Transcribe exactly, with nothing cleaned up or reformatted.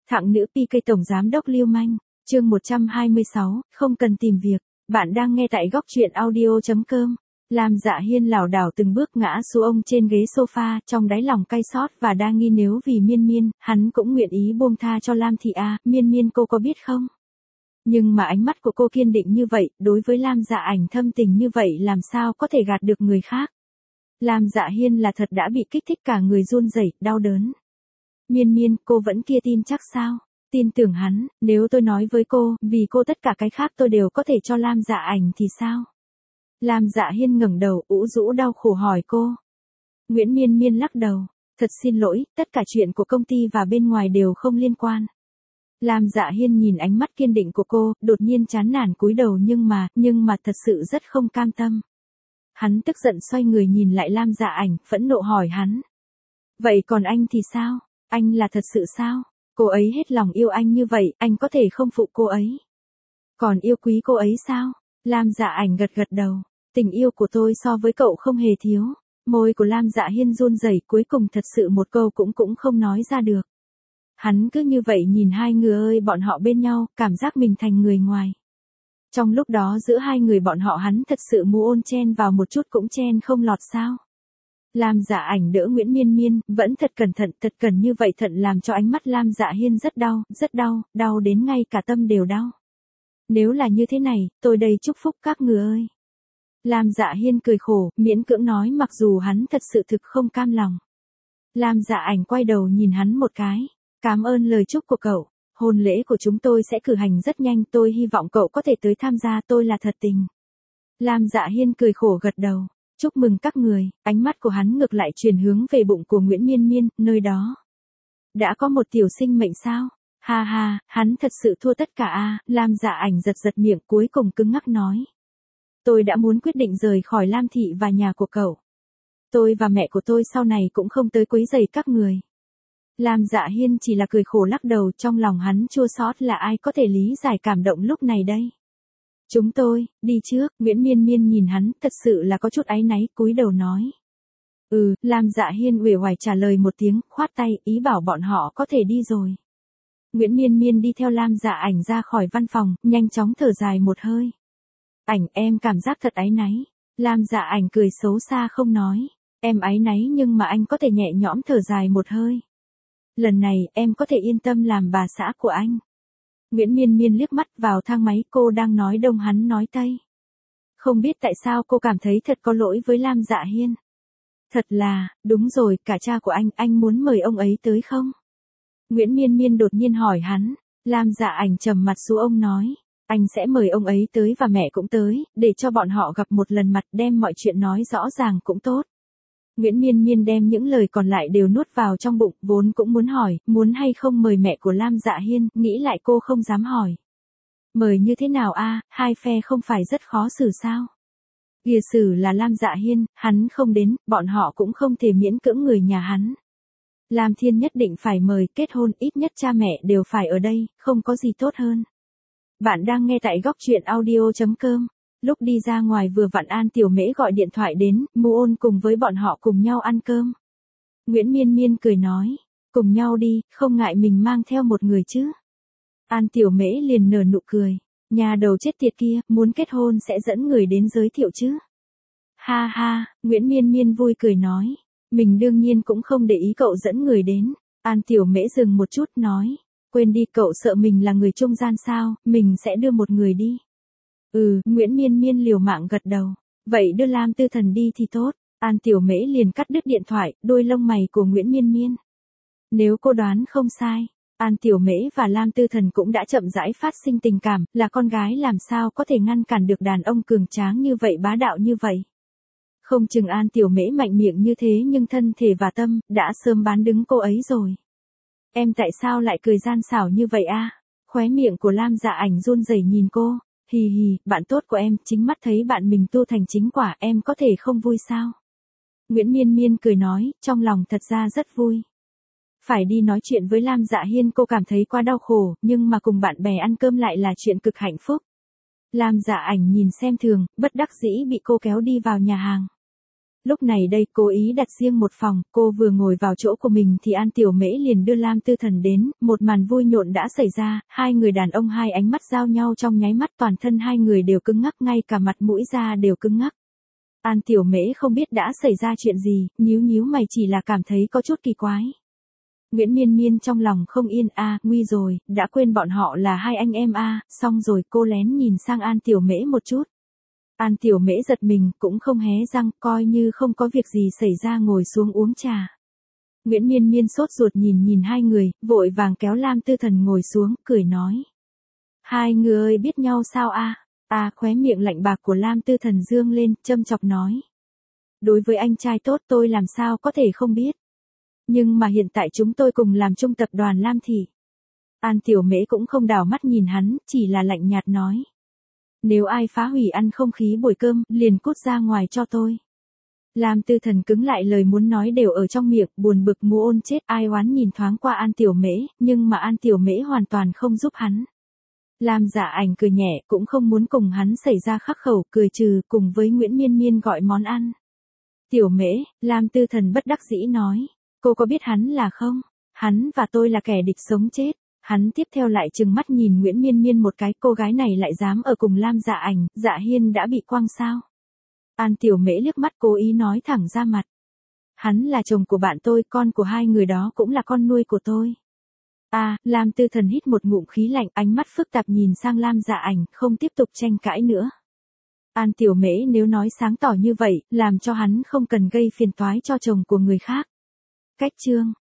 Thặng nữ pê ca tổng giám đốc lưu manh, chương một trăm hai mươi sáu, không cần tìm việc. Bạn đang nghe tại góc truyện audio chấm com. Lam Dạ Hiên lảo đảo từng bước ngã xuống ông trên ghế sofa, trong đáy lòng cay xót và đa nghi, nếu vì Miên Miên, hắn cũng nguyện ý buông tha cho Lam Thị A. Miên Miên, cô có biết không? Nhưng mà ánh mắt của cô kiên định như vậy, đối với Lam Dạ Ảnh thâm tình như vậy, làm sao có thể gạt được người khác? Lam Dạ Hiên là thật đã bị kích thích, cả người run rẩy, đau đớn. Miên Miên, cô vẫn kia tin chắc sao? Tin tưởng hắn, nếu tôi nói với cô, vì cô tất cả cái khác tôi đều có thể cho Lam Dạ Ảnh thì sao? Lam Dạ Hiên ngẩng đầu, ủ rũ đau khổ hỏi cô. Nguyễn Miên Miên lắc đầu, thật xin lỗi, tất cả chuyện của công ty và bên ngoài đều không liên quan. Lam Dạ Hiên nhìn ánh mắt kiên định của cô, đột nhiên chán nản cúi đầu, nhưng mà, nhưng mà thật sự rất không cam tâm. Hắn tức giận xoay người nhìn lại Lam Dạ Ảnh, phẫn nộ hỏi hắn. Vậy còn anh thì sao? Anh là thật sự sao? Cô ấy hết lòng yêu anh như vậy, anh có thể không phụ cô ấy? Còn yêu quý cô ấy sao? Lam Dạ Ảnh gật gật đầu. Tình yêu của tôi so với cậu không hề thiếu. Môi của Lam Dạ Hiên run rẩy, cuối cùng thật sự một câu cũng cũng không nói ra được. Hắn cứ như vậy nhìn hai người ơi bọn họ bên nhau, cảm giác mình thành người ngoài. Trong lúc đó giữa hai người bọn họ hắn thật sự muốn chen vào một chút cũng chen không lọt sao. Lam Dạ Ảnh đỡ Nguyễn Miên Miên, vẫn thật cẩn thận, thật cần như vậy thận làm cho ánh mắt Lam Dạ Hiên rất đau, rất đau, đau đến ngay cả tâm đều đau. Nếu là như thế này, tôi đây chúc phúc các người ơi. Lam Dạ Hiên cười khổ, miễn cưỡng nói, mặc dù hắn thật sự thực không cam lòng. Lam Dạ Ảnh quay đầu nhìn hắn một cái. Cảm ơn lời chúc của cậu. Hôn lễ của chúng tôi sẽ cử hành rất nhanh, tôi hy vọng cậu có thể tới tham gia, tôi là thật tình. Lam Dạ Hiên cười khổ gật đầu. Chúc mừng các người. Ánh mắt của hắn ngược lại chuyển hướng về bụng của Nguyễn Miên Miên, nơi đó. Đã có một tiểu sinh mệnh sao? Ha ha, hắn thật sự thua tất cả a. À, Lam Dạ Ảnh giật giật miệng, cuối cùng cứng ngắc nói. Tôi đã muốn quyết định rời khỏi Lam Thị và nhà của cậu. Tôi và mẹ của tôi sau này cũng không tới quấy rầy các người. Lam Dạ Hiên chỉ là cười khổ lắc đầu, trong lòng hắn chua xót, là ai có thể lý giải cảm động lúc này đây. Chúng tôi, đi trước. Nguyễn Miên Miên nhìn hắn, thật sự là có chút áy náy, cúi đầu nói. Ừ, Lam Dạ Hiên uể oải trả lời một tiếng, khoát tay, ý bảo bọn họ có thể đi rồi. Nguyễn Miên Miên đi theo Lam Dạ Ảnh ra khỏi văn phòng, nhanh chóng thở dài một hơi. Ảnh, em cảm giác thật áy náy. Lam Dạ Ảnh cười xấu xa không nói. Em áy náy nhưng mà anh có thể nhẹ nhõm thở dài một hơi. Lần này, em có thể yên tâm làm bà xã của anh. Nguyễn Miên Miên liếc mắt vào thang máy, cô đang nói đông hắn nói tây. Không biết tại sao cô cảm thấy thật có lỗi với Lam Dạ Hiên. Thật là, đúng rồi, cả cha của anh, anh muốn mời ông ấy tới không? Nguyễn Miên Miên đột nhiên hỏi hắn. Lam Dạ Ảnh trầm mặt xuống, ông nói. Anh sẽ mời ông ấy tới và mẹ cũng tới, để cho bọn họ gặp một lần mặt, đem mọi chuyện nói rõ ràng cũng tốt. Nguyễn Miên Miên đem những lời còn lại đều nuốt vào trong bụng, vốn cũng muốn hỏi, muốn hay không mời mẹ của Lam Dạ Hiên, nghĩ lại cô không dám hỏi. Mời như thế nào a? Hai phe không phải rất khó xử sao? Kìa xử là Lam Dạ Hiên, hắn không đến, bọn họ cũng không thể miễn cưỡng người nhà hắn. Lam Thiên nhất định phải mời, kết hôn, ít nhất cha mẹ đều phải ở đây, không có gì tốt hơn. Bạn đang nghe tại góc truyện audio chấm com. Lúc đi ra ngoài vừa vặn An Tiểu Mễ gọi điện thoại đến, Muôn cùng với bọn họ cùng nhau ăn cơm. Nguyễn Miên Miên cười nói, cùng nhau đi, không ngại mình mang theo một người chứ. An Tiểu Mễ liền nở nụ cười, nhà đầu chết tiệt kia, muốn kết hôn sẽ dẫn người đến giới thiệu chứ. Ha ha, Nguyễn Miên Miên vui cười nói, mình đương nhiên cũng không để ý cậu dẫn người đến. An Tiểu Mễ dừng một chút nói, quên đi, cậu sợ mình là người trung gian sao, mình sẽ đưa một người đi. Ừ, Nguyễn Miên Miên liều mạng gật đầu. Vậy đưa Lam Tư Thần đi thì tốt. An Tiểu Mễ liền cắt đứt điện thoại, đôi lông mày của Nguyễn Miên Miên. Nếu cô đoán không sai, An Tiểu Mễ và Lam Tư Thần cũng đã chậm rãi phát sinh tình cảm, là con gái làm sao có thể ngăn cản được đàn ông cường tráng như vậy, bá đạo như vậy. Không chừng An Tiểu Mễ mạnh miệng như thế nhưng thân thể và tâm, đã sớm bán đứng cô ấy rồi. Em tại sao lại cười gian xảo như vậy a? Khóe miệng của Lam Dạ Ảnh run rẩy nhìn cô. Hì hì, bạn tốt của em, chính mắt thấy bạn mình tu thành chính quả, em có thể không vui sao? Nguyễn Miên Miên cười nói, trong lòng thật ra rất vui. Phải đi nói chuyện với Lam Dạ Hiên cô cảm thấy quá đau khổ, nhưng mà cùng bạn bè ăn cơm lại là chuyện cực hạnh phúc. Lam Dạ Ảnh nhìn xem thường, bất đắc dĩ bị cô kéo đi vào nhà hàng. Lúc này đây cố ý đặt riêng một phòng, cô vừa ngồi vào chỗ của mình thì An Tiểu Mễ liền đưa Lam Tư Thần đến, một màn vui nhộn đã xảy ra, hai người đàn ông hai ánh mắt giao nhau trong nháy mắt, toàn thân hai người đều cứng ngắc, ngay cả mặt mũi da đều cứng ngắc. An Tiểu Mễ không biết đã xảy ra chuyện gì, nhíu nhíu mày chỉ là cảm thấy có chút kỳ quái. Nguyễn Miên Miên trong lòng không yên, a, à, nguy rồi, đã quên bọn họ là hai anh em a, à, xong rồi, cô lén nhìn sang An Tiểu Mễ một chút. An Tiểu Mễ giật mình, cũng không hé răng, coi như không có việc gì xảy ra ngồi xuống uống trà. Nguyễn Miên Miên sốt ruột nhìn nhìn hai người, vội vàng kéo Lam Tư Thần ngồi xuống, cười nói. Hai người biết nhau sao a? À? À, khóe miệng lạnh bạc của Lam Tư Thần dương lên, châm chọc nói. Đối với anh trai tốt tôi làm sao có thể không biết. Nhưng mà hiện tại chúng tôi cùng làm chung tập đoàn Lam Thị. An Tiểu Mễ cũng không đảo mắt nhìn hắn, chỉ là lạnh nhạt nói. Nếu ai phá hủy ăn không khí buổi cơm, liền cút ra ngoài cho tôi. Lam Tư Thần cứng lại, lời muốn nói đều ở trong miệng, buồn bực mu ôn chết, ai oán nhìn thoáng qua An Tiểu Mễ, nhưng mà An Tiểu Mễ hoàn toàn không giúp hắn. Lam Dạ Ảnh cười nhẹ, cũng không muốn cùng hắn xảy ra khắc khẩu, cười trừ, cùng với Nguyễn Miên Miên gọi món ăn. Tiểu Mễ, Lam Tư Thần bất đắc dĩ nói, cô có biết hắn là không? Hắn và tôi là kẻ địch sống chết. Hắn tiếp theo lại trừng mắt nhìn Nguyễn Miên Miên một cái, cô gái này lại dám ở cùng Lam Dạ Ảnh, Dạ Hiên đã bị quăng sao? An Tiểu Mễ liếc mắt cố ý nói thẳng ra mặt. Hắn là chồng của bạn tôi, con của hai người đó cũng là con nuôi của tôi. À, Lam Tư Thần hít một ngụm khí lạnh, ánh mắt phức tạp nhìn sang Lam Dạ Ảnh, không tiếp tục tranh cãi nữa. An Tiểu Mễ nếu nói sáng tỏ như vậy, làm cho hắn không cần gây phiền toái cho chồng của người khác. Cách chương